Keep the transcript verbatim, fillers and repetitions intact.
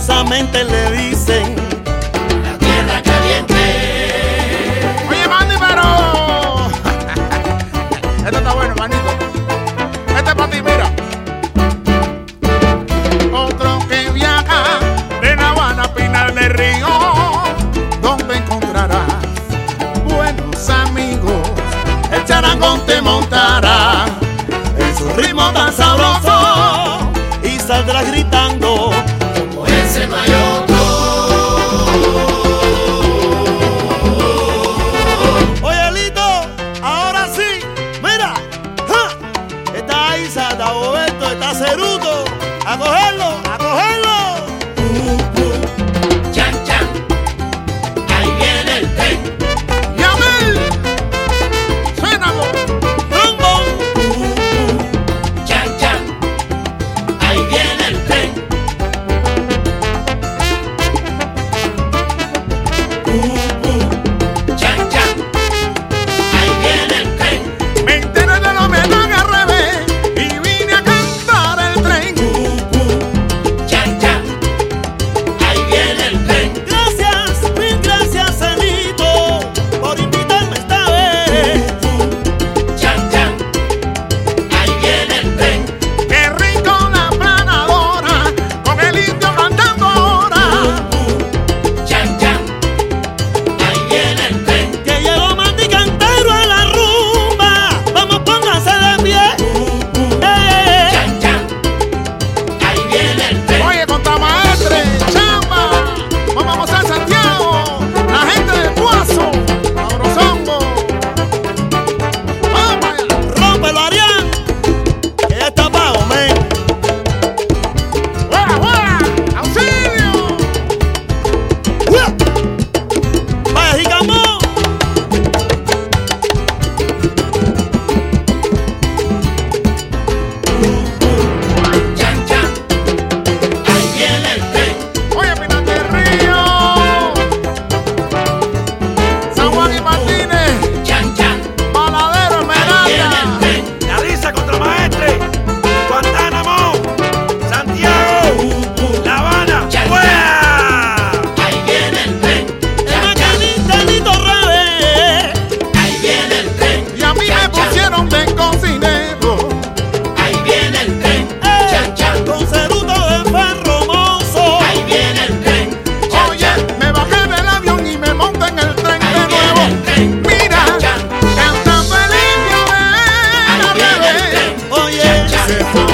cariñosamente le dicen la tierra caliente. Oye, Manny, pero esto está bueno, manito. Este es para ti, mira. Otro que viaja de La Habana a Pinar del Río, donde encontrarás buenos amigos. El charangón te montará en su ritmo tan sabroso y saldrás gritando como ese no hay otro. Oye, Lito, ahora sí, mira, ¡ja! Está Isa, está Boberto, está Ceruto, a cogerlo, a cogerlo. Uh, uh, chan, chan, ahí viene el tren. Yamil, suénalo. Trombón, Uh, uh, chan, chan, ahí viene el tren. Uh, uh, chan, chan, ahí viene el tren. Me enteré de lo menor al revés y vine a cantar el tren. Uh, uh, chan, chan, ahí viene el tren. gracias, mil gracias, Celito, por invitarme esta vez. Chan, chan, ahí viene el tren. Qué rico la planadora, con el indio cantando ahora. Chan, chan, ahí viene el tren. Que llegó Manny Cantero a la rumba, vamos, pónganse de pie. Eh, Chan, chan, ahí viene el tren. Oye, contramaestre, chamba, vamos a Santiago, la gente de Puazo, Abrozongo. Vamos allá. Rómpelo, Arián, que ya está pago, men. ¡Fuera, fuera! ¡Auxilio! Vaya, Jicamón. Chan, chan, ahí viene el tren. Oye, Pinar del Río, San Juan y Martínez, Chan, chan, Paladero, ahí viene el Esmeralda. tren. Avisa contra maestre, Guantánamo, Santiago, La Habana, Chan, ¡fuera! Ahí viene el tren. El Chan, chan, maquinista Lito Rebe. ahí viene el tren. Y a mí me Chan, chan, pusieron de cocinero. ahí viene el tren. Eh, Chan, chan, con Ceruto de Ferro Mozo. ahí viene el tren. Chan, Oye, chan, me bajé del avión y me monté en el tren ahí de viene nuevo. el tren. Mira, Chan, chan, cantando el indio ahí de viene el revés. tren. Oye, Chan, chan, Se fue